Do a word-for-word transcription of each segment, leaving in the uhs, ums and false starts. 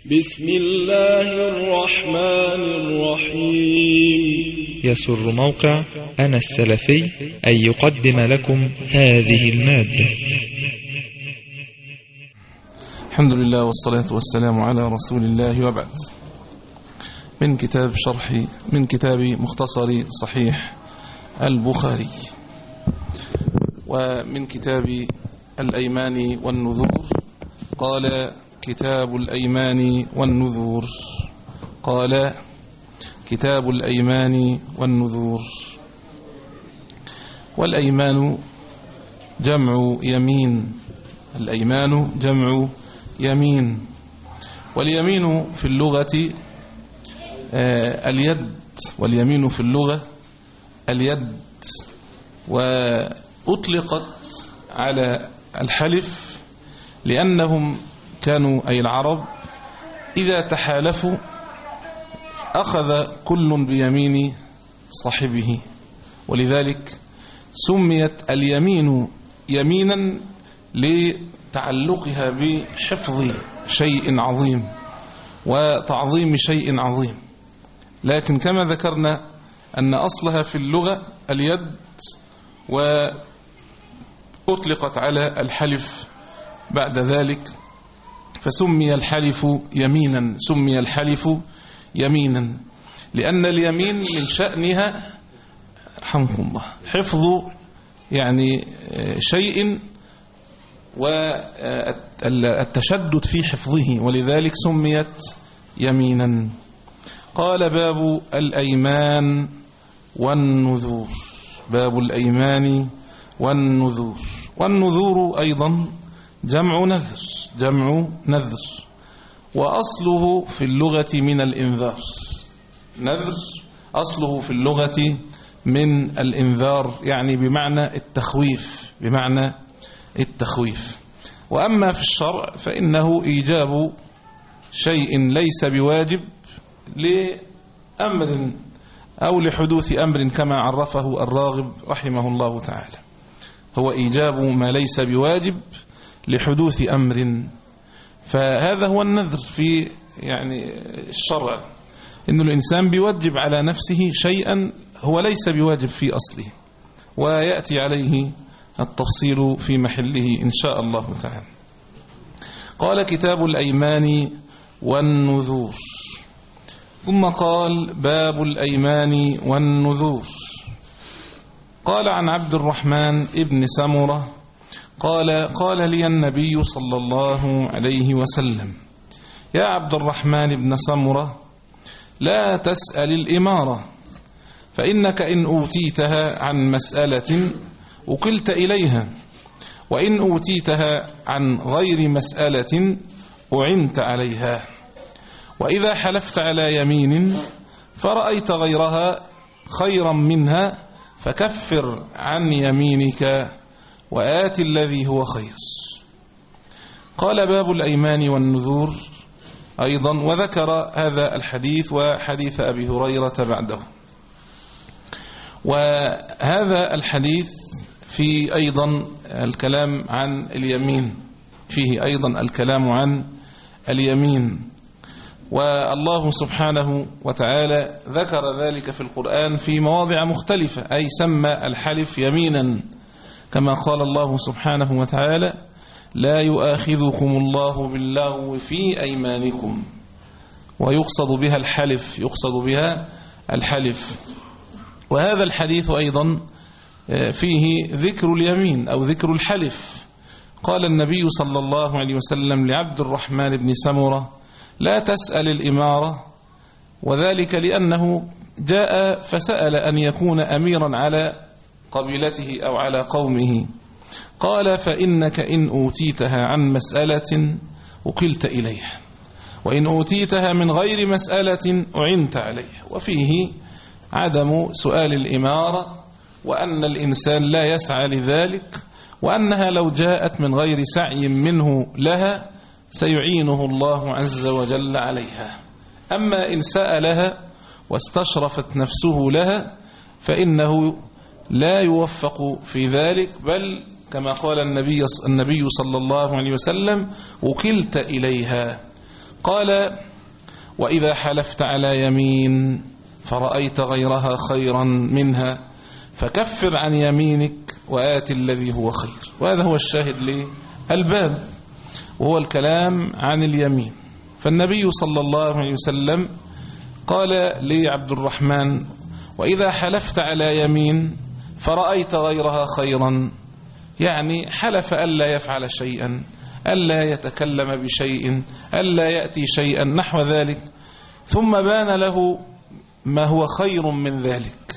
بسم الله الرحمن الرحيم. يسر موقع أنا السلفي أن يقدم لكم هذه المادة. الحمد لله والصلاة والسلام على رسول الله، وبعد. من كتاب شرح من كتاب مختصر صحيح البخاري، ومن كتاب الأيمان والنذور. قال كتاب الأيمان والنذور قال كتاب الأيمان والنذور والأيمان جمع يمين. الأيمان جمع يمين، واليمين في اللغة اليد، واليمين في اللغة اليد، وأطلقت على الحلف لأنهم كانوا أي العرب إذا تحالفوا أخذ كل بيمين صاحبه، ولذلك سميت اليمين يمينا لتعلقها بحفظ شيء عظيم وتعظيم شيء عظيم. لكن كما ذكرنا أن أصلها في اللغة اليد، وأطلقت على الحلف بعد ذلك، فسمي الحلف يمينا سمي الحلف يمينا لأن اليمين من شأنها رحمكم الله حفظ يعني شيء والتشدد في حفظه، ولذلك سميت يمينا. قال باب الأيمان والنذور. باب الأيمان والنذور. والنذور أيضا جمع نذر جمع نذر وأصله في اللغة من الإنذار. نذر أصله في اللغة من الإنذار، يعني بمعنى التخويف بمعنى التخويف. وأما في الشرع فإنه إيجاب شيء ليس بواجب لأمر أو لحدوث أمر، كما عرفه الراغب رحمه الله تعالى. هو إيجاب ما ليس بواجب لحدوث أمر، فهذا هو النذر في يعني الشرع، إن الإنسان بيوجب على نفسه شيئا هو ليس بواجب في أصله، ويأتي عليه التفصيل في محله إن شاء الله تعالى. قال كتاب الأيمان والنذور، ثم قال باب الأيمان والنذور. قال عن عبد الرحمن ابن سمرة قال قال لي النبي صلى الله عليه وسلم: يا عبد الرحمن بن سمرة، لا تسأل الإمارة، فإنك إن أوتيتها عن مسألة وكلت إليها، وإن أوتيتها عن غير مسألة أعنت عليها. وإذا حلفت على يمين فرأيت غيرها خيرا منها فكفر عن يمينك وآت الذي هو خير. قال باب الأيمان والنذور أيضا، وذكر هذا الحديث وحديث أبي هريرة بعده. وهذا الحديث فيه أيضا الكلام عن اليمين فيه أيضا الكلام عن اليمين والله سبحانه وتعالى ذكر ذلك في القرآن في مواضع مختلفة، أي سمى الحلف يمينا، كما قال الله سبحانه وتعالى: لا يؤاخذكم الله باللغو في أيمانكم، ويقصد بها الحلف يقصد بها الحلف. وهذا الحديث أيضا فيه ذكر اليمين أو ذكر الحلف. قال النبي صلى الله عليه وسلم لعبد الرحمن بن سمرة: لا تسأل الإمارة، وذلك لأنه جاء فسأل أن يكون أميرا على قبيلته أو على قومه. قال: فإنك إن أوتيتها عن مسألة وكلت إليها، وإن أوتيتها من غير مسألة أعنت عليها. وفيه عدم سؤال الإمارة، وأن الإنسان لا يسعى لذلك، وأنها لو جاءت من غير سعي منه لها سيعينه الله عز وجل عليها. أما إن سألها واستشرفت نفسه لها فإنه لا يوفق في ذلك، بل كما قال النبي النبي صلى الله عليه وسلم: وكلت إليها. قال: وإذا حلفت على يمين فرأيت غيرها خيرا منها فكفر عن يمينك وآت الذي هو خير. وهذا هو الشاهد للباب، وهو الكلام عن اليمين. فالنبي صلى الله عليه وسلم قال لعبد الرحمن: وإذا حلفت على يمين فرأيت غيرها خيرا، يعني حلف ألا يفعل شيئا، ألا يتكلم بشيء، ألا يأتي شيئا نحو ذلك، ثم بان له ما هو خير من ذلك.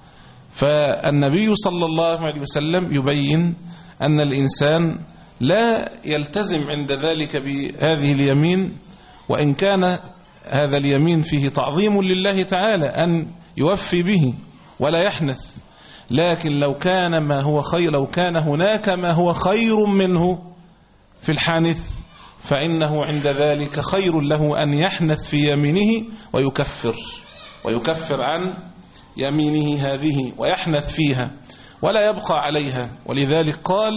فالنبي صلى الله عليه وسلم يبين أن الإنسان لا يلتزم عند ذلك بهذه اليمين، وإن كان هذا اليمين فيه تعظيم لله تعالى أن يوفي به ولا يحنث، لكن لو كان ما هو خير، لو كان هناك ما هو خير منه في الحانث، فإنه عند ذلك خير له أن يحنث في يمينه ويكفر ويكفر عن يمينه هذه ويحنث فيها ولا يبقى عليها. ولذلك قال: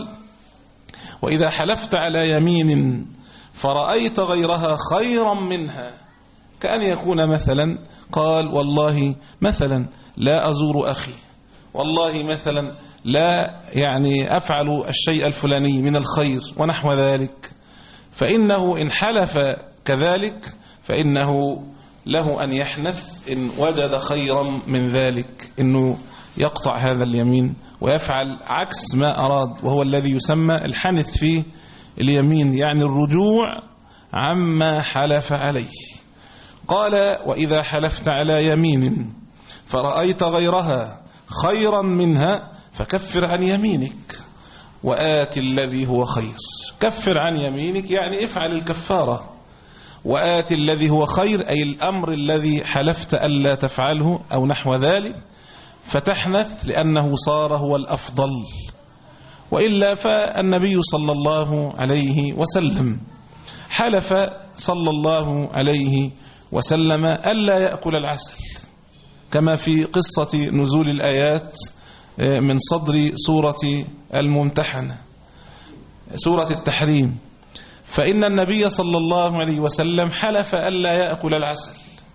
وإذا حلفت على يمين فرأيت غيرها خيرا منها، كأن يكون مثلا قال: والله مثلا لا أزور أخي، والله مثلا لا يعني أفعل الشيء الفلاني من الخير ونحو ذلك، فإنه إن حلف كذلك فإنه له أن يحنث إن وجد خيرا من ذلك، إنه يقطع هذا اليمين ويفعل عكس ما أراد، وهو الذي يسمى الحنث في اليمين، يعني الرجوع عما حلف عليه. قال: وإذا حلفت على يمين فرأيت غيرها خيرا منها فكفر عن يمينك وآت الذي هو خير. كفر عن يمينك يعني افعل الكفارة، وآت الذي هو خير أي الأمر الذي حلفت ألا تفعله أو نحو ذلك، فتحنث لأنه صار هو الأفضل. وإلا فالنبي صلى الله عليه وسلم حلف صلى الله عليه وسلم ألا يأكل العسل، كما في قصة نزول الآيات من صدر سورة الممتحنة، سورة التحريم. فإن النبي صلى الله عليه وسلم حلف ألا يأكل العسل،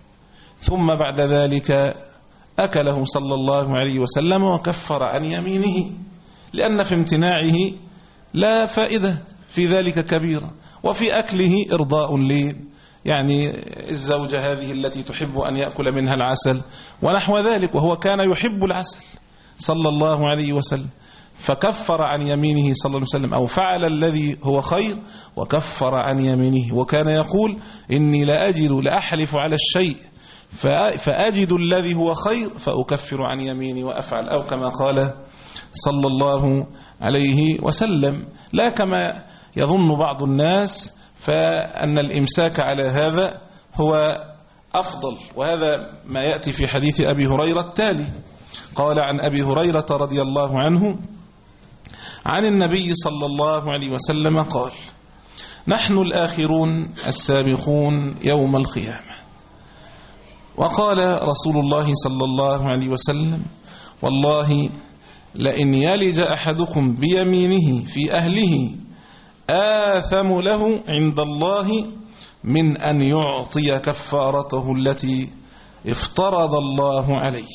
ثم بعد ذلك أكله صلى الله عليه وسلم وكفر عن يمينه، لأن في امتناعه لا فائدة في ذلك كبيرة، وفي أكله إرضاء لي يعني الزوجة هذه التي تحب أن يأكل منها العسل ونحو ذلك، وهو كان يحب العسل صلى الله عليه وسلم، فكفر عن يمينه صلى الله عليه وسلم، أو فعل الذي هو خير وكفر عن يمينه. وكان يقول: إني لا أجد لأحلف على الشيء فأجد الذي هو خير فأكفر عن يميني وأفعل، أو كما قال صلى الله عليه وسلم، لا كما يظن بعض الناس فأن الإمساك على هذا هو أفضل. وهذا ما يأتي في حديث أبي هريرة التالي. قال عن أبي هريرة رضي الله عنه عن النبي صلى الله عليه وسلم قال: نحن الآخرون السابقون يوم القيامة. وقال رسول الله صلى الله عليه وسلم: والله لئن يلج أحدكم بيمينه في أهله آثم له عند الله من أن يعطي كفارته التي افترض الله عليه.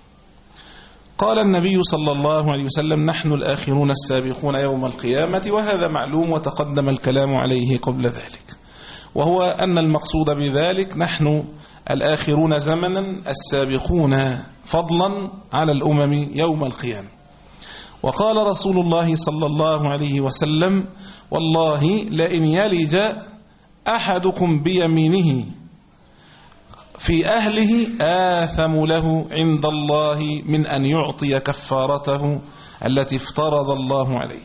قال النبي صلى الله عليه وسلم: نحن الآخرون السابقون يوم القيامة، وهذا معلوم وتقدم الكلام عليه قبل ذلك، وهو أن المقصود بذلك نحن الآخرون زمنا السابقون فضلا على الأمم يوم القيامة. وقال رسول الله صلى الله عليه وسلم: والله لئن يلج أحدكم بيمينه في أهله آثم له عند الله من أن يعطي كفارته التي افترض الله عليه.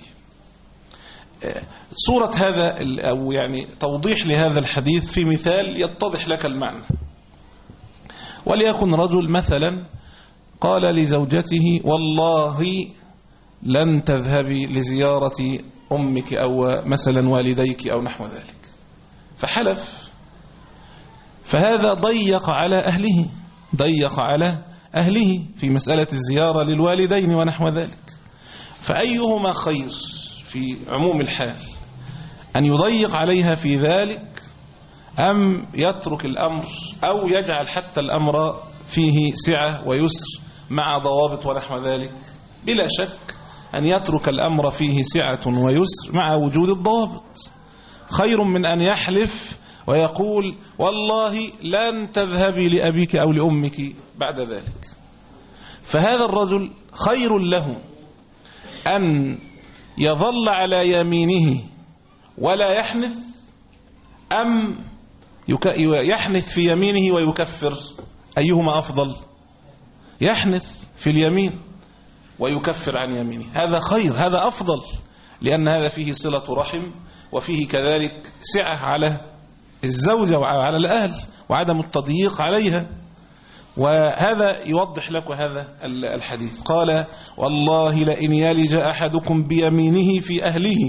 صورة هذا أو يعني توضيح لهذا الحديث في مثال يتضح لك المعنى. وليكن رجل مثلا قال لزوجته: والله لن تذهبي لزيارة أمك أو مثلا والديك أو نحو ذلك، فحلف، فهذا ضيق على أهله ضيق على أهله في مسألة الزيارة للوالدين ونحو ذلك. فأيهما خير في عموم الحال، أن يضيق عليها في ذلك أم يترك الأمر أو يجعل حتى الأمر فيه سعة ويسر مع ضوابط ونحو ذلك؟ بلا شك أن يترك الأمر فيه سعة ويسر مع وجود الضوابط خير من أن يحلف ويقول والله لن تذهبي لأبيك أو لأمك بعد ذلك. فهذا الرجل خير له أن يظل على يمينه ولا يحنث أم يحنث في يمينه ويكفر؟ أيهما أفضل؟ يحنث في اليمين ويكفر عن يمينه، هذا خير، هذا أفضل، لأن هذا فيه صلة رحم وفيه كذلك سعة على الزوجة وعلى الأهل وعدم التضييق عليها. وهذا يوضح لك هذا الحديث. قال والله لئن يلج أحدكم بيمينه في أهله.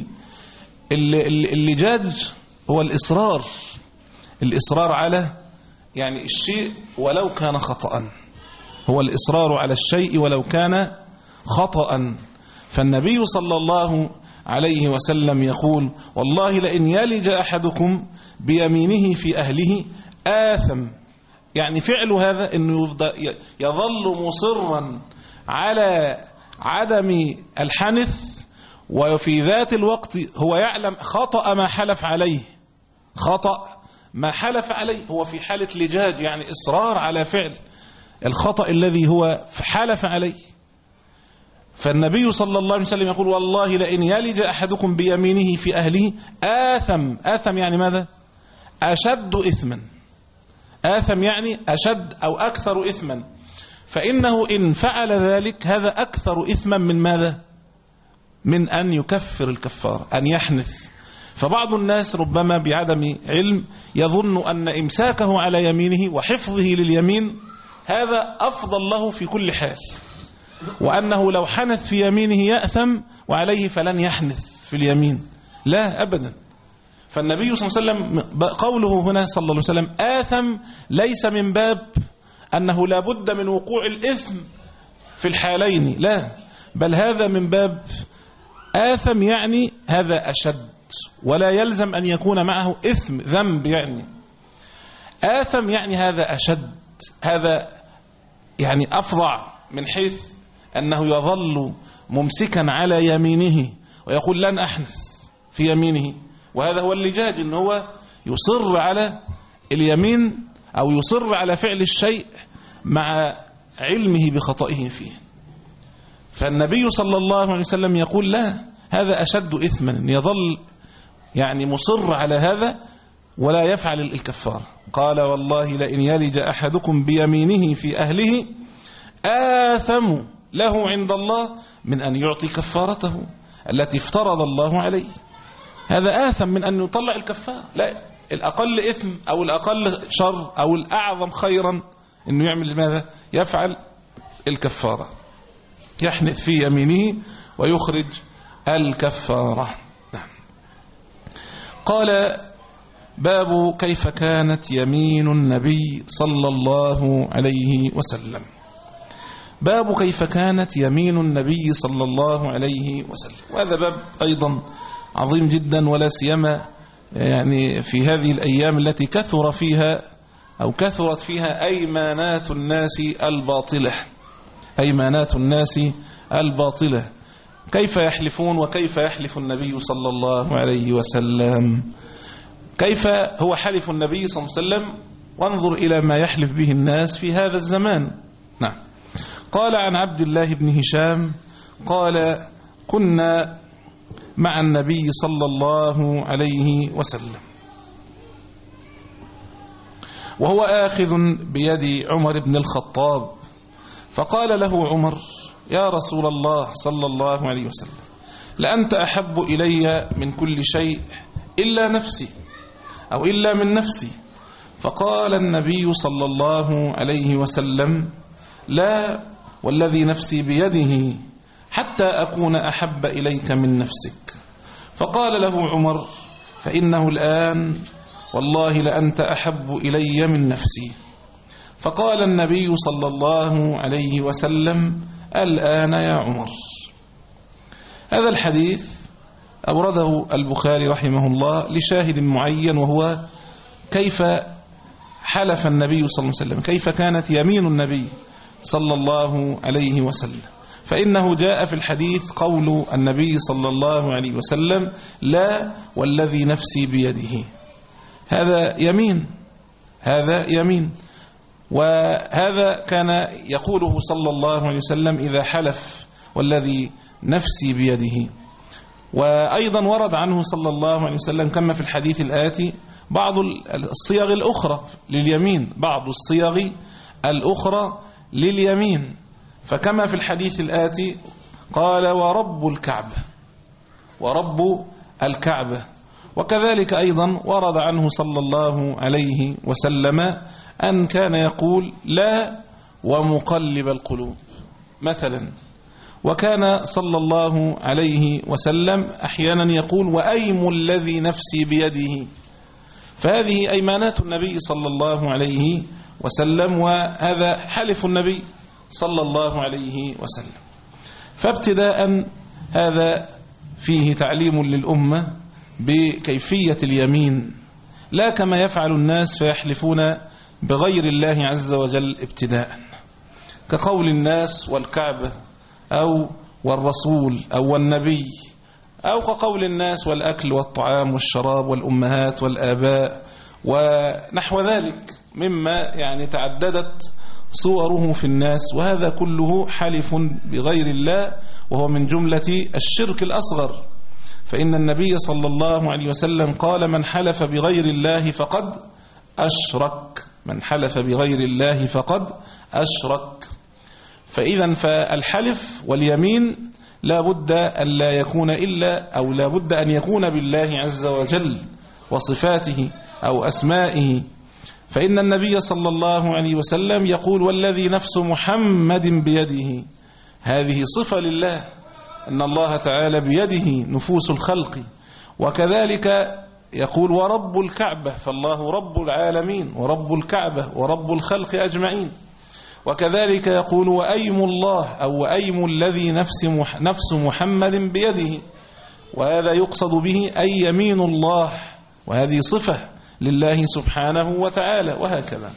اللجاج هو الإصرار، الإصرار على يعني الشيء ولو كان خطأ، هو الإصرار على الشيء ولو كان خطأ. فالنبي صلى الله عليه وسلم يقول والله لئن يلج أحدكم بيمينه في أهله آثم، يعني فعل هذا أنه يظل مصرا على عدم الحنث، وفي ذات الوقت هو يعلم خطأ ما حلف عليه، خطأ ما حلف عليه، هو في حالة لجاج يعني إصرار على فعل الخطأ الذي هو حلف عليه. فالنبي صلى الله عليه وسلم يقول والله لئن يلج أحدكم بيمينه في أهله آثم. آثم يعني ماذا؟ أشد إثما. آثم يعني أشد أو أكثر إثما، فإنه إن فعل ذلك هذا أكثر إثما من ماذا؟ من أن يكفر الكفار، أن يحنث. فبعض الناس ربما بعدم علم يظن أن إمساكه على يمينه وحفظه لليمين هذا أفضل له في كل حال، وأنه لو حنث في يمينه يأثم وعليه فلن يحنث في اليمين. لا أبدا. فالنبي صلى الله عليه وسلم قوله هنا صلى الله عليه وسلم آثم ليس من باب أنه لا بد من وقوع الإثم في الحالين، لا، بل هذا من باب آثم يعني هذا أشد، ولا يلزم أن يكون معه إثم ذنب، يعني آثم يعني هذا أشد، هذا يعني أفظع، من حيث أنه يظل ممسكا على يمينه ويقول لن أحنث في يمينه. وهذا هو اللجاج، إن هو يصر على اليمين أو يصر على فعل الشيء مع علمه بخطئه فيه. فالنبي صلى الله عليه وسلم يقول لا، هذا أشد إثما، أن يظل يعني مصر على هذا ولا يفعل الكفار. قال والله لئن يلج أحدكم بيمينه في أهله آثم له عند الله من أن يعطي كفارته التي افترض الله عليه. هذا آثم من أن يطلع الكفار، لا، الأقل إثم أو الأقل شر أو الأعظم خيرا أنه يعمل ماذا؟ يفعل الكفارة، يحنث في يمينه ويخرج الكفارة. قال باب كيف كانت يمين النبي صلى الله عليه وسلم. باب كيف كانت يمين النبي صلى الله عليه وسلم، وهذا باب أيضا عظيم جدا، ولا سيما يعني في هذه الأيام التي كثر فيها أو كثرت فيها أيمانات الناس الباطلة، أيمانات الناس الباطلة. كيف يحلفون وكيف يحلف النبي صلى الله عليه وسلم؟ كيف هو حلف النبي صلى الله عليه وسلم؟ وانظر إلى ما يحلف به الناس في هذا الزمان. نعم. قال عن عبد الله بن هشام قال كنا مع النبي صلى الله عليه وسلم وهو آخذ بيد عمر بن الخطاب، فقال له عمر يا رسول الله صلى الله عليه وسلم لأنت أحب إلي من كل شيء إلا نفسي أو إلا من نفسي. فقال النبي صلى الله عليه وسلم لا والذي نفسي بيده حتى أكون أحب إليك من نفسك. فقال له عمر فإنه الآن والله لأنت أحب إلي من نفسي. فقال النبي صلى الله عليه وسلم الآن يا عمر. هذا الحديث أورده البخاري رحمه الله لشاهد معين، وهو كيف حلف النبي صلى الله عليه وسلم، كيف كانت يمين النبي صلى الله عليه وسلم. فإنه جاء في الحديث قول النبي صلى الله عليه وسلم: لا والذي نفسي بيده. هذا يمين، هذا يمين. وهذا كان يقوله صلى الله عليه وسلم إذا حلف: والذي نفسي بيده. وأيضا ورد عنه صلى الله عليه وسلم كما في الحديث الآتي بعض الصيغ الأخرى لليمين، بعض الصيغ الأخرى لليمين. فكما في الحديث الآتي قال: ورب الكعبة، ورب الكعبة. وكذلك أيضا ورد عنه صلى الله عليه وسلم أن كان يقول: لا ومقلب القلوب مثلا. وكان صلى الله عليه وسلم أحيانا يقول: وأيم الذي نفسي بيده. فهذه أيمانات النبي صلى الله عليه وسلم، وهذا حلف النبي صلى الله عليه وسلم. فابتداء هذا فيه تعليم للأمة بكيفية اليمين، لا كما يفعل الناس فيحلفون بغير الله عز وجل ابتداء، كقول الناس والكعبة أو والرسول أو والنبي، أو كقول الناس والأكل والطعام والشراب والأمهات والآباء ونحو ذلك مما يعني تعددت صوره في الناس. وهذا كله حلف بغير الله، وهو من جملة الشرك الأصغر. فإن النبي صلى الله عليه وسلم قال: من حلف بغير الله فقد أشرك، من حلف بغير الله فقد أشرك. فإذا فالحلف واليمين لا بد أن لا يكون إلا أو لا بد أن يكون بالله عز وجل وصفاته أو أسمائه. فإن النبي صلى الله عليه وسلم يقول: والذي نفس محمد بيده. هذه صفة لله، أن الله تعالى بيده نفوس الخلق. وكذلك يقول: ورب الكعبة، فالله رب العالمين ورب الكعبة ورب الخلق أجمعين. وكذلك يقول: وأيم الله أو وأيم الذي نفس نفس محمد بيده. وهذا يقصد به أي يمين الله، وهذه صفة لله سبحانه وتعالى، وهكذا.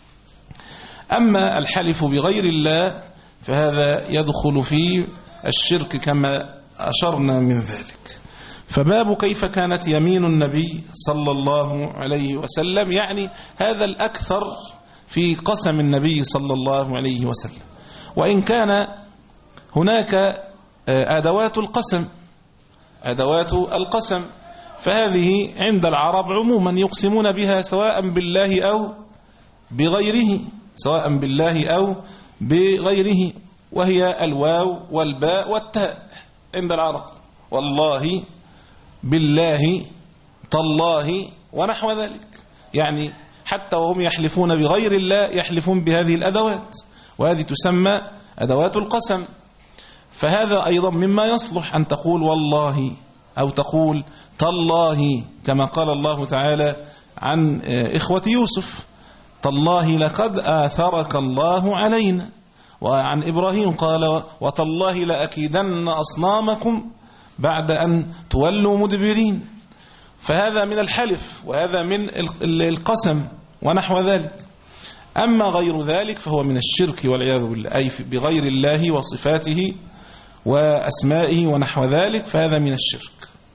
أما الحلف بغير الله فهذا يدخل في الشرك كما أشرنا من ذلك. فباب كيف كانت يمين النبي صلى الله عليه وسلم، يعني هذا الأكثر في قسم النبي صلى الله عليه وسلم. وإن كان هناك أدوات القسم، أدوات القسم فهذه عند العرب عموما يقسمون بها سواء بالله أو بغيره، سواء بالله أو بغيره، وهي الواو والباء والتاء عند العرب: والله، بالله، تالله، ونحو ذلك. يعني حتى وهم يحلفون بغير الله يحلفون بهذه الأدوات، وهذه تسمى أدوات القسم. فهذا أيضا مما يصلح أن تقول والله أو تقول تالله، كما قال الله تعالى عن إخوة يوسف: تالله لقد آثرك الله علينا. وعن إبراهيم قال: وتالله لأكيدن أصنامكم بعد أن تولوا مدبرين. فهذا من الحلف، وهذا من القسم ونحو ذلك. أما غير ذلك فهو من الشرك والعياذ بالله، أي بغير الله وصفاته وأسمائه ونحو ذلك، فهذا من الشرك.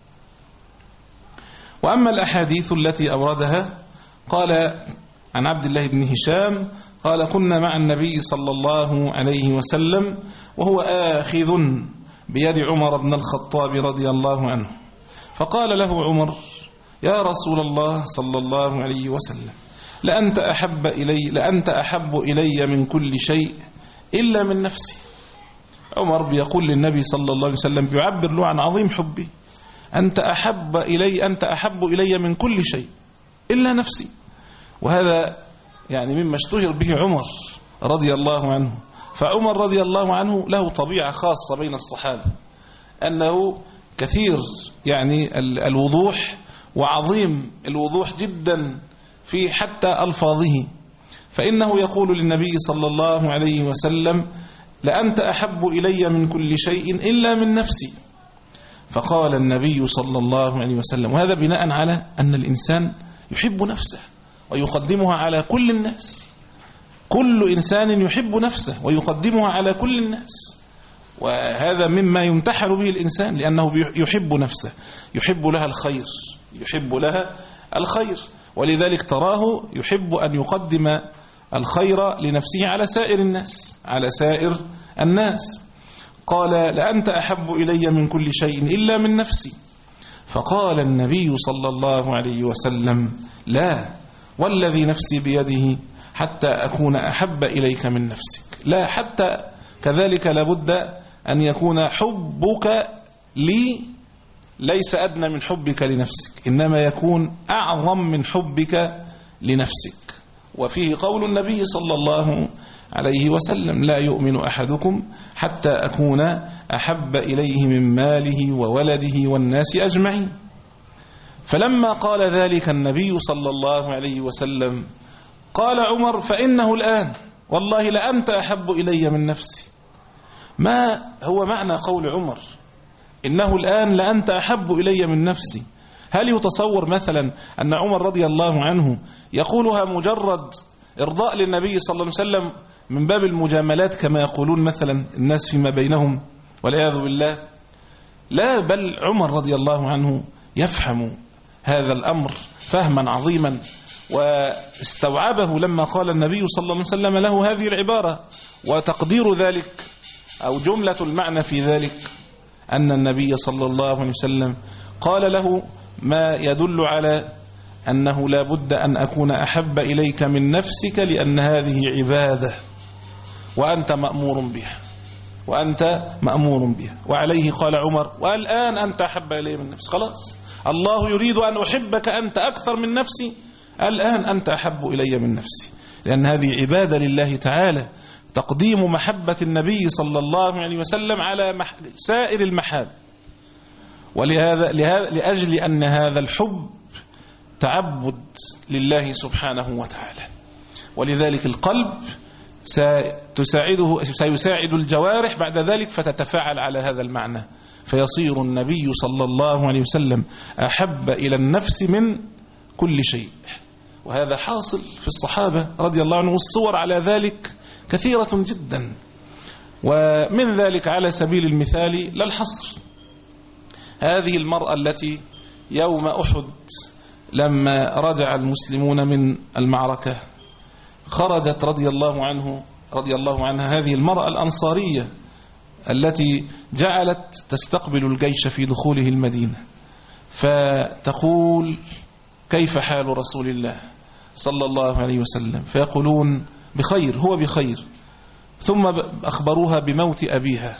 وأما الأحاديث التي أوردها، قال عن عبد الله بن هشام قال: كنا مع النبي صلى الله عليه وسلم وهو آخذ بيد عمر بن الخطاب رضي الله عنه، فقال له عمر: يا رسول الله صلى الله عليه وسلم، لأنت أحب إلي, لأنت أحب إلي من كل شيء إلا من نفسي. عمر بيقول للنبي صلى الله عليه وسلم، بيعبر له عن عظيم حبه: أنت أحب إلي أنت أحب إلي من كل شيء إلا نفسي. وهذا يعني مما اشتهر به عمر رضي الله عنه. فعمر رضي الله عنه له طبيعة خاصة بين الصحابة، أنه كثير يعني الوضوح، وعظيم الوضوح جدا في حتى ألفاظه. فإنه يقول للنبي صلى الله عليه وسلم: لأنت أحب إلي من كل شيء إلا من نفسي. فقال النبي صلى الله عليه وسلم، وهذا بناء على أن الإنسان يحب نفسه ويقدمها على كل الناس. كل إنسان يحب نفسه ويقدمها على كل الناس، وهذا مما يمتحن به الإنسان، لأنه يحب نفسه، يحب لها الخير، يحب لها الخير، ولذلك تراه يحب أن يقدم الخير لنفسه على سائر الناس، على سائر الناس. قال: لأنت أحب إلي من كل شيء إلا من نفسي. فقال النبي صلى الله عليه وسلم: لا، والذي نفسي بيده حتى أكون أحب إليك من نفسك. لا، حتى كذلك لابد أن يكون حبك لي ليس أدنى من حبك لنفسك، إنما يكون أعظم من حبك لنفسك. وفيه قول النبي صلى الله عليه وسلم: لا يؤمن أحدكم حتى أكون أحب إليه من ماله وولده والناس أجمعين. فلما قال ذلك النبي صلى الله عليه وسلم قال عمر: فإنه الآن والله لأنت أحب إلي من نفسي. ما هو معنى قول عمر إنه الآن لأنت أحب إلي من نفسي؟ هل يتصور مثلا أن عمر رضي الله عنه يقولها مجرد إرضاء للنبي صلى الله عليه وسلم من باب المجاملات كما يقولون مثلا الناس فيما بينهم والعياذ بالله؟ لا، بل عمر رضي الله عنه يفهم هذا الأمر فهما عظيما، واستوعبه لما قال النبي صلى الله عليه وسلم له هذه العبارة. وتقدير ذلك أو جملة المعنى في ذلك أن النبي صلى الله عليه وسلم قال له ما يدل على أنه لا بد أن أكون أحب إليك من نفسك، لأن هذه عبادة وأنت مأمور بها، وأنت مأمور بها. وعليه قال عمر: والآن أنت أحب إلي من نفسي. خلاص، الله يريد أن أحبك أنت أكثر من نفسي، الآن أنت أحب إلي من نفسي، لأن هذه عبادة لله تعالى، تقديم محبة النبي صلى الله عليه وسلم على مح... سائر المحاب. ولهذا لهذا لأجل أن هذا الحب تعبد لله سبحانه وتعالى، ولذلك القلب ستساعده سيساعد الجوارح بعد ذلك فتتفاعل على هذا المعنى، فيصير النبي صلى الله عليه وسلم أحب إلى النفس من كل شيء. وهذا حاصل في الصحابة رضي الله عنهم، والصور على ذلك كثيرة جدا. ومن ذلك على سبيل المثال لا الحصر هذه المرأة التي يوم أحد لما رجع المسلمون من المعركة خرجت رضي الله عنه رضي الله عنها هذه المرأة الأنصارية التي جعلت تستقبل الجيش في دخوله المدينة، فتقول: كيف حال رسول الله صلى الله عليه وسلم؟ فيقولون: بخير، هو بخير. ثم أخبروها بموت أبيها،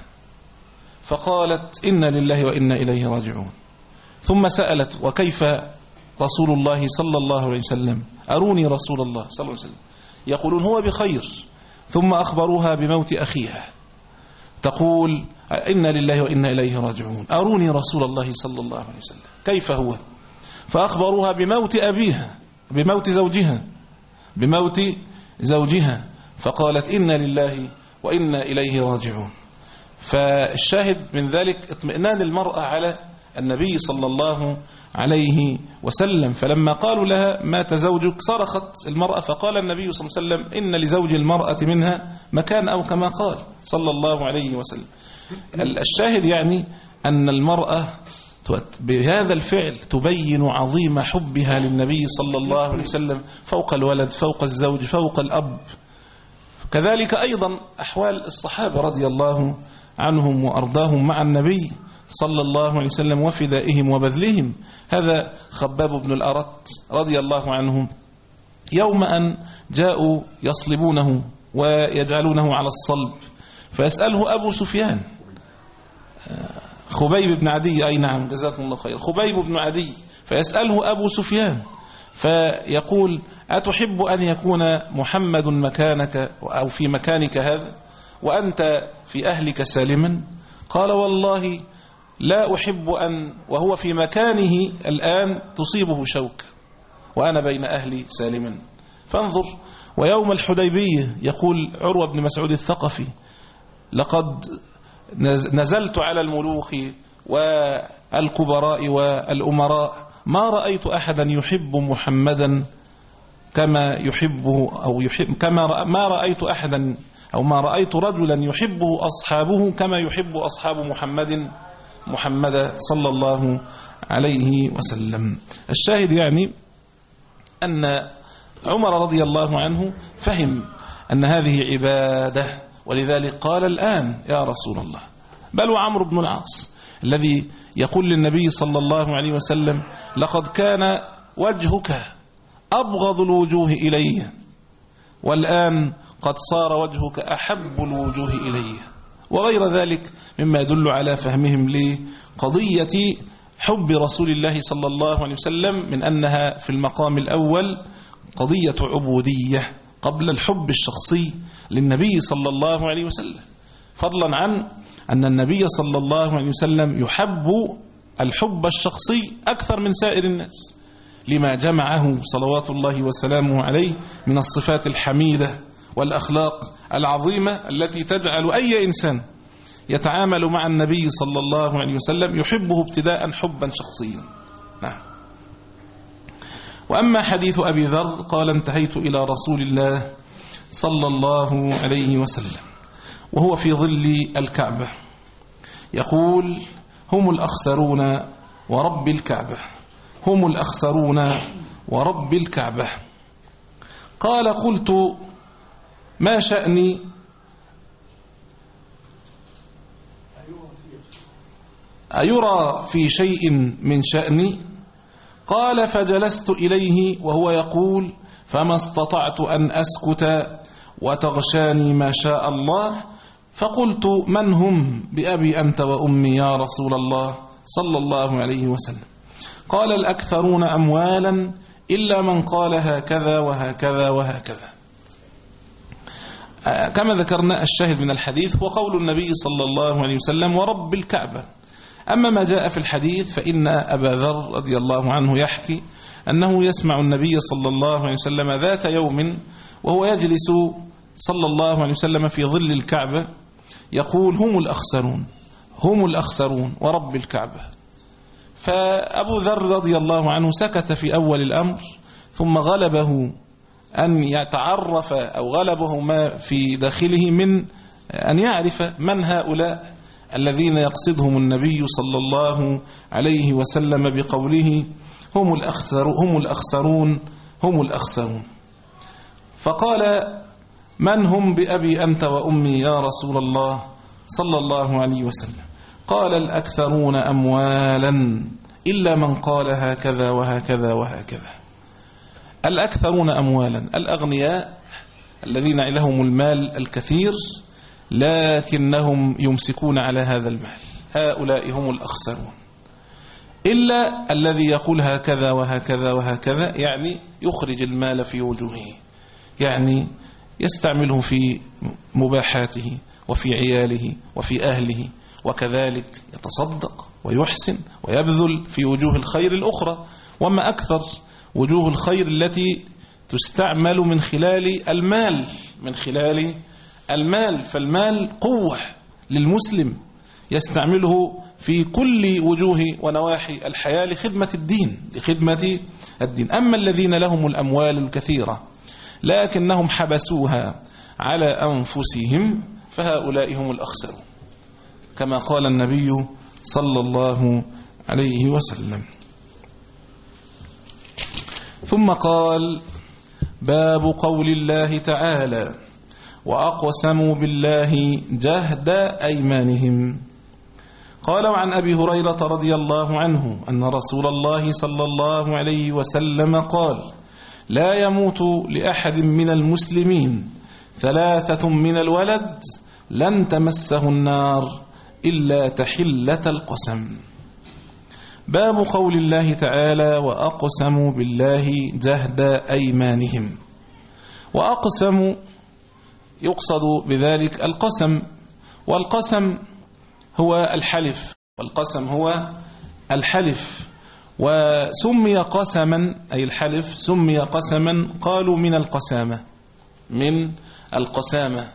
فقالت: إنا لله وإنا إليه راجعون. ثم سألت: وكيف رسول الله صلى الله عليه وسلم؟ أروني رسول الله صلى الله عليه وسلم. يقولون: هو بخير. ثم أخبروها بموت أخيها، تقول: إنا لله وإنا إليه راجعون، أروني رسول الله صلى الله عليه وسلم كيف هو؟ فأخبروها بموت أبيها، بموت زوجها بموت زوجها فقالت: إنا لله وإنا إليه راجعون. فالشاهد من ذلك اطمئنان المرأة على النبي صلى الله عليه وسلم. فلما قالوا لها: مات زوجك؟ صرخت المرأة، فقال النبي صلى الله عليه وسلم: إن لزوج المرأة منها مكان، أو كما قال صلى الله عليه وسلم. الشاهد يعني أن المرأة بهذا الفعل تبين عظيم حبها للنبي صلى الله عليه وسلم فوق الولد، فوق الزوج، فوق الأب. كذلك أيضا أحوال الصحابة رضي الله عنهم وأرضاهم مع النبي صلى الله عليه وسلم وفدائهم وبذلهم. هذا خباب بن الأرت رضي الله عنه يوم أن جاءوا يصلبونه ويجعلونه على الصلب، فيسأله أبو سفيان، خبيب بن عدي، أي نعم جزاكم الله خير، خبيب بن عدي، فيسأله أبو سفيان فيقول: أتحب أن يكون محمد مكانك أو في مكانك هذا وأنت في أهلك سالما؟ قال: والله لا أحب أن وهو في مكانه الآن تصيبه شوك وأنا بين أهلي سالما. فانظر. ويوم الحديبية يقول عروة بن مسعود الثقفي: لقد نزلت على الملوك والكبراء والأمراء ما رأيت أحدا يحب محمدا كما يحبه أو يحب كما رأ ما رأيت أحدا أو ما رأيت رجلا يحبه أصحابه كما يحب أصحاب محمد محمد صلى الله عليه وسلم. الشاهد يعني أن عمر رضي الله عنه فهم أن هذه عبادة، ولذلك قال الآن يا رسول الله. بل وعمرو بن العاص الذي يقول للنبي صلى الله عليه وسلم لقد كان وجهك أبغض الوجوه إلي، والآن قد صار وجهك أحب الوجوه إلي، وغير ذلك مما يدل على فهمهم لقضية حب رسول الله صلى الله عليه وسلم، من أنها في المقام الأول قضية عبودية قبل الحب الشخصي للنبي صلى الله عليه وسلم، فضلا عن أن النبي صلى الله عليه وسلم يحب الحب الشخصي أكثر من سائر الناس لما جمعه صلوات الله وسلامه عليه من الصفات الحميدة والأخلاق العظيمة التي تجعل أي إنسان يتعامل مع النبي صلى الله عليه وسلم يحبه ابتداء حبا شخصيا. نعم. وأما حديث أبي ذر قال انتهيت إلى رسول الله صلى الله عليه وسلم وهو في ظل الكعبة يقول هم الأخسرون ورب الكعبة، هم الأخسرون ورب الكعبة. قال قلت ما شأني؟ أيرى في شيء من شأني؟ قال فجلست إليه وهو يقول فما استطعت أن أسكت وتغشاني ما شاء الله، فقلت من هم بأبي أنت وأمي يا رسول الله صلى الله عليه وسلم؟ قال الأكثرون أموالا إلا من قال هكذا وهكذا وهكذا. كما ذكرنا الشاهد من الحديث هو قول النبي صلى الله عليه وسلم ورب الكعبة. أما ما جاء في الحديث فإن أبا ذر رضي الله عنه يحكي أنه يسمع النبي صلى الله عليه وسلم ذات يوم وهو يجلس صلى الله عليه وسلم في ظل الكعبة يقول هم الأخسرون هم الأخسرون ورب الكعبة. فأبو ذر رضي الله عنه سكت في أول الأمر، ثم غلبه أن يتعرف أو غلبه ما في داخله من أن يعرف من هؤلاء الذين يقصدهم النبي صلى الله عليه وسلم بقوله هم الأخسر هم الأخسرون هم الأخسرون. فقال من هم بأبي أنت وأمي يا رسول الله صلى الله عليه وسلم؟ قال الأكثرون أموالا إلا من قال هكذا وهكذا وهكذا. الأكثرون أموالا الأغنياء الذين لهم المال الكثير لكنهم يمسكون على هذا المال، هؤلاء هم الأخسرون. إلا الذي يقول هكذا وهكذا وهكذا يعني يخرج المال في وجوهه، يعني يستعمله في مباحاته وفي عياله وفي أهله، وكذلك يتصدق ويحسن ويبذل في وجوه الخير الأخرى. وما أكثر وجوه الخير التي تستعمل من خلال المال من خلال المال فالمال قوة للمسلم يستعمله في كل وجوه ونواحي الحياة لخدمة الدين لخدمة الدين. أما الذين لهم الأموال الكثيرة لكنهم حبسوها على أنفسهم فهؤلاء هم الأخسرون، كما قال النبي صلى الله عليه وسلم. ثم قال باب قول الله تعالى وأقسموا بالله جهد أيمانهم. قال عن أبي هريرة رضي الله عنه أن رسول الله صلى الله عليه وسلم قال لا يموت لأحد من المسلمين ثلاثة من الولد لن تمسه النار إلا تحلة القسم. باب قول الله تعالى وأقسموا بالله جهد أيمانهم. وأقسموا يقصد بذلك القسم، والقسم هو الحلف والقسم هو الحلف وسمي قسما أي الحلف سمي قسما قالوا من القسامة من القسامة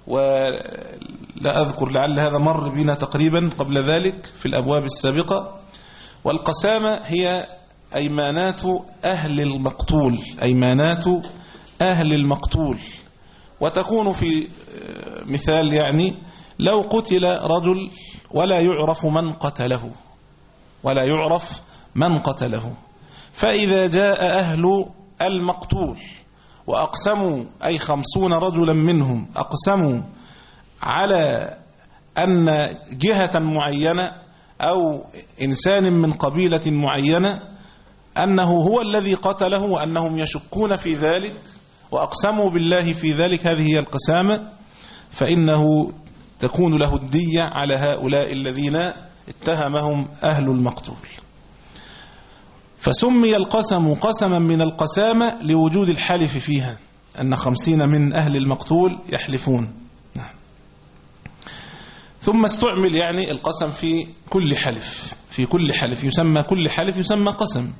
ولا أذكر لعل هذا مر بنا تقريبا قبل ذلك في الأبواب السابقة. والقسامة هي أيمانات أهل المقتول، أيمانات أهل المقتول. وتكون في مثال يعني لو قتل رجل ولا يعرف من قتله، ولا يعرف من قتله، فإذا جاء أهل المقتول وأقسموا، أي خمسون رجلا منهم أقسموا على أن جهة معينة أو إنسان من قبيلة معينة أنه هو الذي قتله وأنهم يشكون في ذلك وأقسموا بالله في ذلك، هذه هي القسامة، فإنه تكون له الدية على هؤلاء الذين اتهمهم أهل المقتول. فسمي القسم قسما من القسامة لوجود الحلف فيها، أن خمسين من أهل المقتول يحلفون. نعم. ثم استعمل يعني القسم في كل حلف، في كل حلف يسمى، كل حلف يسمى قسم.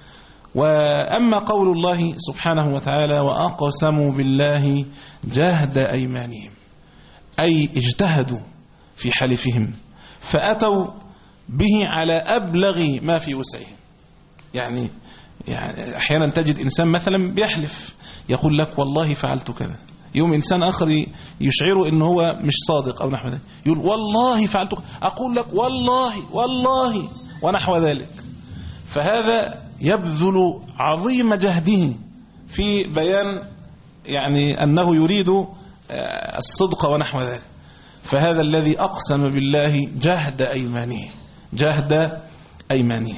وأما قول الله سبحانه وتعالى وأقسموا بالله جهد أيمانهم، أي اجتهدوا في حلفهم فأتوا به على أبلغ ما في وسعهم. يعني, يعني أحيانا تجد إنسان مثلا بيحلف يقول لك والله فعلت كذا، يوم إنسان آخر يشعره إنه هو مش صادق أو نحو ذلك يقول والله فعلت كذا، أقول لك والله والله ونحو ذلك. فهذا يبذل عظيم جهده في بيان يعني أنه يريد الصدق ونحو ذلك. فهذا الذي أقسم بالله جهد أيمانه، جهد أيمانه.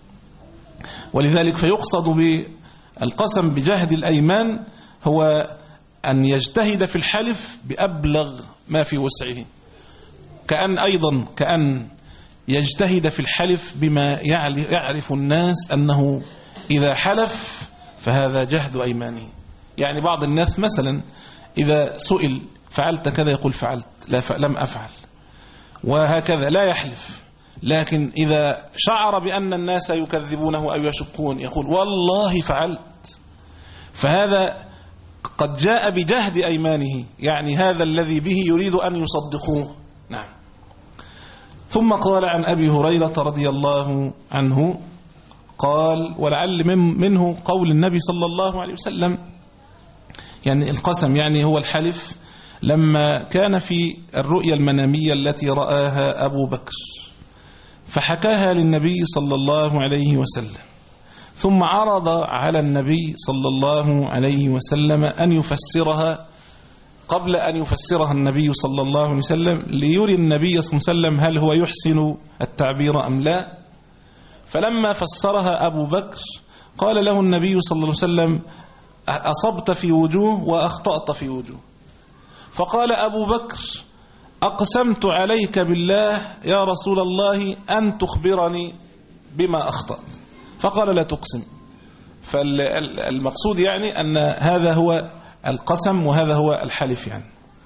ولذلك فيقصد بالقسم بجهد الأيمان هو أن يجتهد في الحلف بأبلغ ما في وسعه، كأن أيضا كأن يجتهد في الحلف بما يعرف الناس أنه إذا حلف فهذا جهد أيمانه. يعني بعض الناس مثلا إذا سئل فعلت كذا يقول فعلت، لا لم أفعل، وهكذا لا يحلف. لكن إذا شعر بأن الناس يكذبونه أو يشكون يقول والله فعلت، فهذا قد جاء بجهد أيمانه، يعني هذا الذي به يريد أن يصدقوه. نعم. ثم قال عن أبي هريرة رضي الله عنه قال، ولعل منه قول النبي صلى الله عليه وسلم، يعني القسم يعني هو الحلف، لما كان في الرؤيا المنامية التي رآها أبو بكر فحكاها للنبي صلى الله عليه وسلم، ثم عرض على النبي صلى الله عليه وسلم أن يفسرها قبل أن يفسرها النبي صلى الله عليه وسلم، ليري النبي صلى الله عليه وسلم هل هو يحسن التعبير أم لا. فلما فسرها أبو بكر قال له النبي صلى الله عليه وسلم أصبت في وجوه وأخطأت في وجوه. فقال أبو بكر أقسمت عليك بالله يا رسول الله أن تخبرني بما أخطأت. فقال لا تقسم. فالمقصود يعني أن هذا هو القسم وهذا هو الحلف يعني.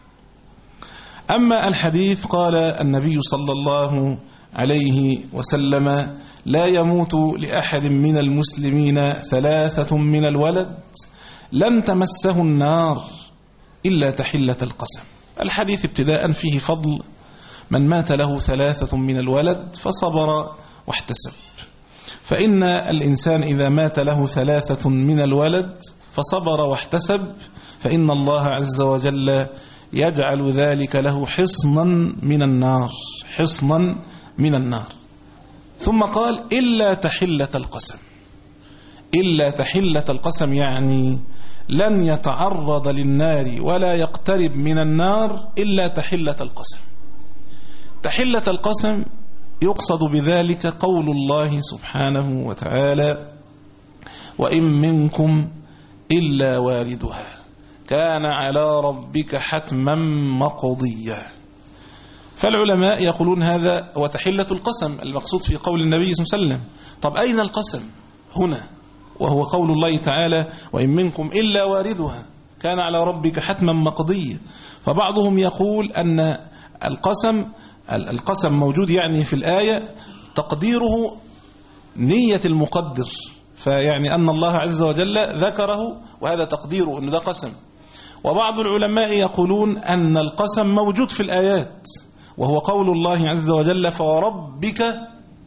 أما الحديث قال النبي صلى الله عليه وسلم لا يموت لأحد من المسلمين ثلاثة من الولد لن تمسه النار إلا تحلة القسم. الحديث ابتداء فيه فضل من مات له ثلاثة من الولد فصبر واحتسب، فإن الإنسان إذا مات له ثلاثة من الولد فصبر واحتسب فإن الله عز وجل يجعل ذلك له حصنا من النار، حصنا من النار. ثم قال إلا تحلة القسم، إلا تحلة القسم يعني لن يتعرض للنار ولا يقترب من النار إلا تحلة القسم. تحلة القسم يقصد بذلك قول الله سبحانه وتعالى وإن منكم إلا واردها كان على ربك حتما مقضيا. فالعلماء يقولون هذا هو تحلة القسم المقصود في قول النبي صلى الله عليه وسلم. طب أين القسم هنا؟ وهو قول الله تعالى وإن منكم إلا واردها كان على ربك حتما مقضيا. فبعضهم يقول أن القسم القسم موجود يعني في الآية تقديره نية المقدر، فيعني أن الله عز وجل ذكره وهذا تقديره أنه ده قسم. وبعض العلماء يقولون أن القسم موجود في الآيات وهو قول الله عز وجل فوربك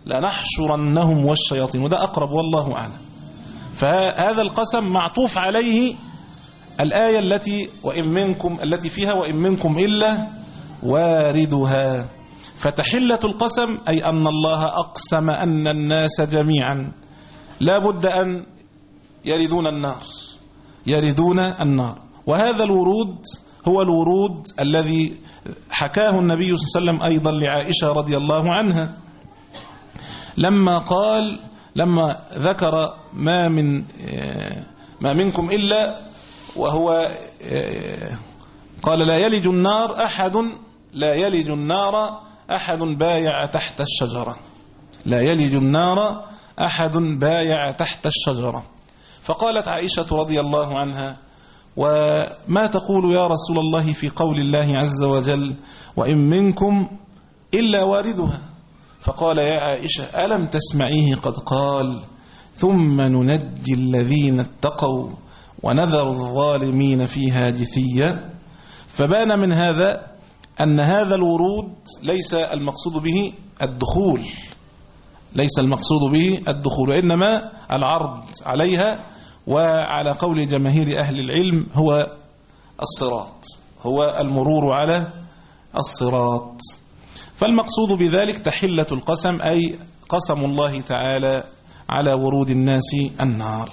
لنحشرنهم والشياطين، وده أقرب والله أعلم. فهذا القسم معطوف عليه الآية التي وإن منكم التي فيها وإن منكم إلا واردها. فتحلة القسم أي أن الله أقسم أن الناس جميعا لا بد أن يردون النار يردون النار. وهذا الورود هو الورود الذي حكاه النبي صلى الله عليه وسلم أيضا لعائشة رضي الله عنها، لما قال لما ذكر ما من ما منكم إلا، وهو قال لا يلج النار أحد لا يلج النار أحد بايع تحت الشجرة لا يلج النار أحد بايع تحت الشجرة. فقالت عائشة رضي الله عنها: وما تقول يا رسول الله في قول الله عز وجل وإن منكم إلا واردها؟ فقال: يا عائشة ألم تسمعيه قد قال ثم ننجي الذين اتقوا ونذر الظالمين فيها جثيا. فبان من هذا أن هذا الورود ليس المقصود به الدخول ليس المقصود به الدخول وإنما العرض عليها، وعلى قول جماهير أهل العلم هو الصراط هو المرور على الصراط. فالمقصود بذلك تحلة القسم أي قسم الله تعالى على ورود الناس النار.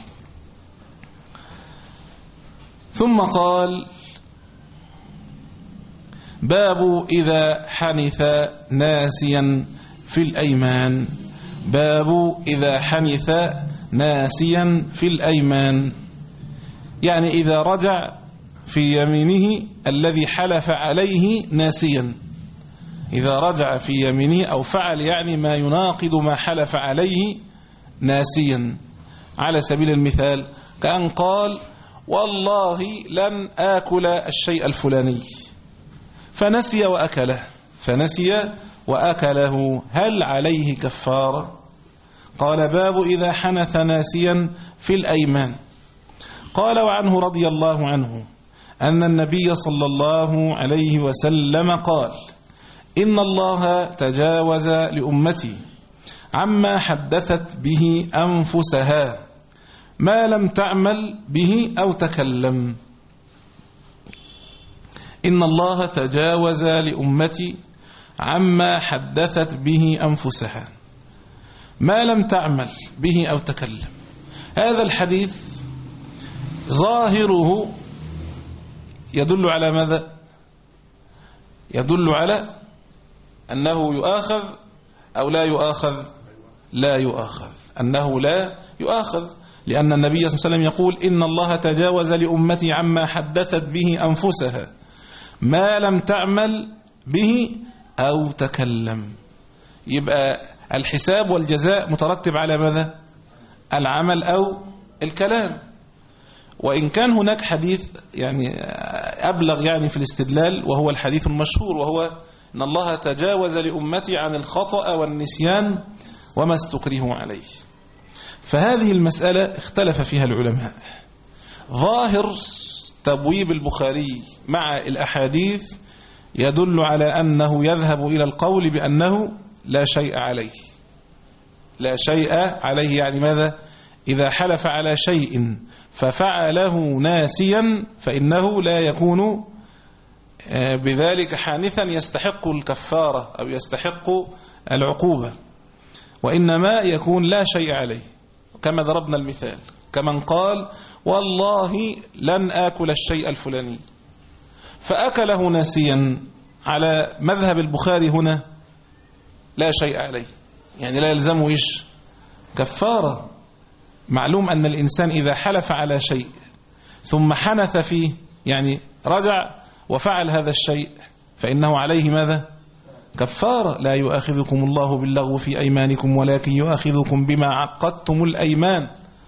ثم قال: باب إذا حنث ناسيا في الأيمان باب إذا حنث ناسيا في الأيمان، يعني إذا رجع في يمينه الذي حلف عليه ناسيا، إذا رجع في يمينه أو فعل يعني ما يناقض ما حلف عليه ناسيا. على سبيل المثال كأن قال: والله لن آكل الشيء الفلاني، فنسي وأكله فنسي وأكله هل عليه كفارة؟ قال: باب إذا حنث ناسيا في الأيمان. قال: وعنه رضي الله عنه أن النبي صلى الله عليه وسلم قال: إن الله تجاوز لأمتي عما حدثت به أنفسها ما لم تعمل به أو تكلم. إن الله تجاوز لأمتي عما حدثت به أنفسها ما لم تعمل به أو تكلم. هذا الحديث ظاهره يدل على ماذا؟ يدل على أنه يؤاخذ أو لا يؤاخذ؟ لا يؤاخذ أنه لا يؤاخذ، لأن النبي صلى الله عليه وسلم يقول: إن الله تجاوز لأمتي عما حدثت به أنفسها ما لم تعمل به أو تكلم. يبقى الحساب والجزاء مترتب على ماذا؟ العمل أو الكلام. وإن كان هناك حديث يعني أبلغ يعني في الاستدلال، وهو الحديث المشهور، وهو إن الله تجاوز لأمتي عن الخطأ والنسيان وما استكرهوا عليه. فهذه المسألة اختلف فيها العلماء. ظاهر تبويب البخاري مع الأحاديث يدل على أنه يذهب إلى القول بأنه لا شيء عليه لا شيء عليه يعني ماذا؟ إذا حلف على شيء ففعله ناسيا فإنه لا يكون بذلك حانثا يستحق الكفارة أو يستحق العقوبة، وإنما يكون لا شيء عليه، كما ضربنا المثال كمن قال: والله لن آكل الشيء الفلاني، فأكله ناسيا. على مذهب البخاري هنا لا شيء عليه، يعني لا يلزمه إيش؟ كفارة. معلوم أن الإنسان إذا حلف على شيء ثم حنث فيه، يعني رجع وفعل هذا الشيء، فإنه عليه ماذا؟ كفارة. لا يؤاخذكم الله باللغو في أيمانكم ولكن يؤاخذكم بما عقدتم الأيمان،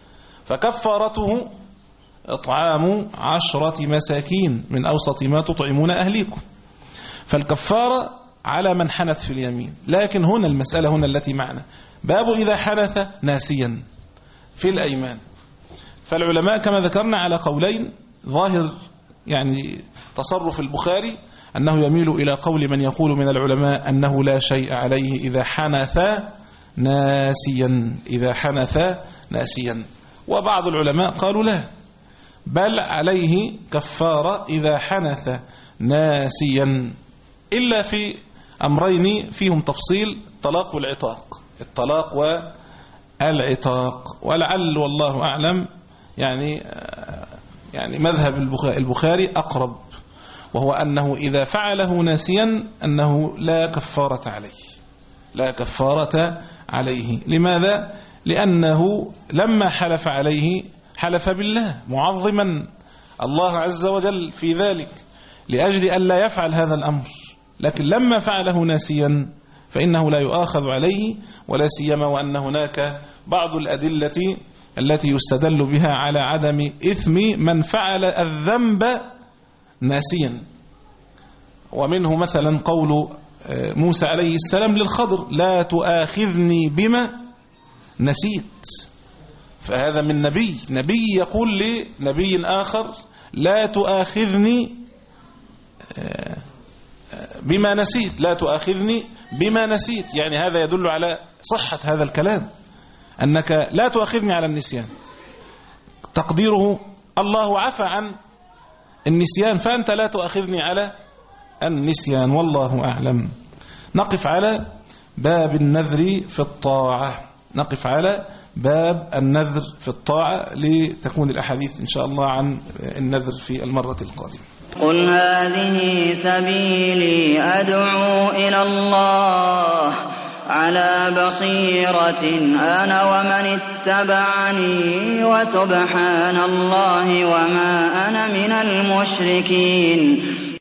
فكفارته إطعام عشرة مساكين من أوسط ما تطعمون أهليكم. فالكفارة على من حنث في اليمين. لكن هنا المسألة هنا التي معنا باب إذا حنث ناسيا في الأيمان. فالعلماء كما ذكرنا على قولين. ظاهر يعني تصرف البخاري أنه يميل إلى قول من يقول من العلماء أنه لا شيء عليه إذا حنث ناسيا إذا حنث ناسيا. وبعض العلماء قالوا لا، بل عليه كفارة إذا حنث ناسيا، إلا في أمرين فيهم تفصيل: الطلاق والعتاق. الطلاق والعتاق. ولعل والله أعلم يعني يعني مذهب البخاري أقرب، وهو أنه إذا فعله ناسيا أنه لا كفارة عليه، لا كفارة عليه. لماذا؟ لأنه لما حلف عليه حلف بالله معظما الله عز وجل في ذلك لأجل أن لا يفعل هذا الأمر، لكن لما فعله ناسيا فإنه لا يؤاخذ عليه، ولا سيما وأن هناك بعض الأدلة التي يستدل بها على عدم إثم من فعل الذنب ناسيا. ومنه مثلا قول موسى عليه السلام للخضر: لا تؤاخذني بما نسيت. فهذا من نبي نبي يقول لنبي آخر: لا تؤاخذني بما نسيت، لا تؤاخذني بما نسيت. يعني هذا يدل على صحة هذا الكلام، أنك لا تؤاخذني على النسيان. تقديره: الله عفى عن النسيان فأنت لا تؤاخذني على النسيان. والله أعلم. نقف على باب النذر في الطاعة، نقف على باب النذر في الطاعة لتكون الأحاديث إن شاء الله عن النذر في المرة القادمة. قل هذه سبيلي أدعو إلى الله على بصيرة أنا ومن اتبعني وسبحان الله وما أنا من المشركين.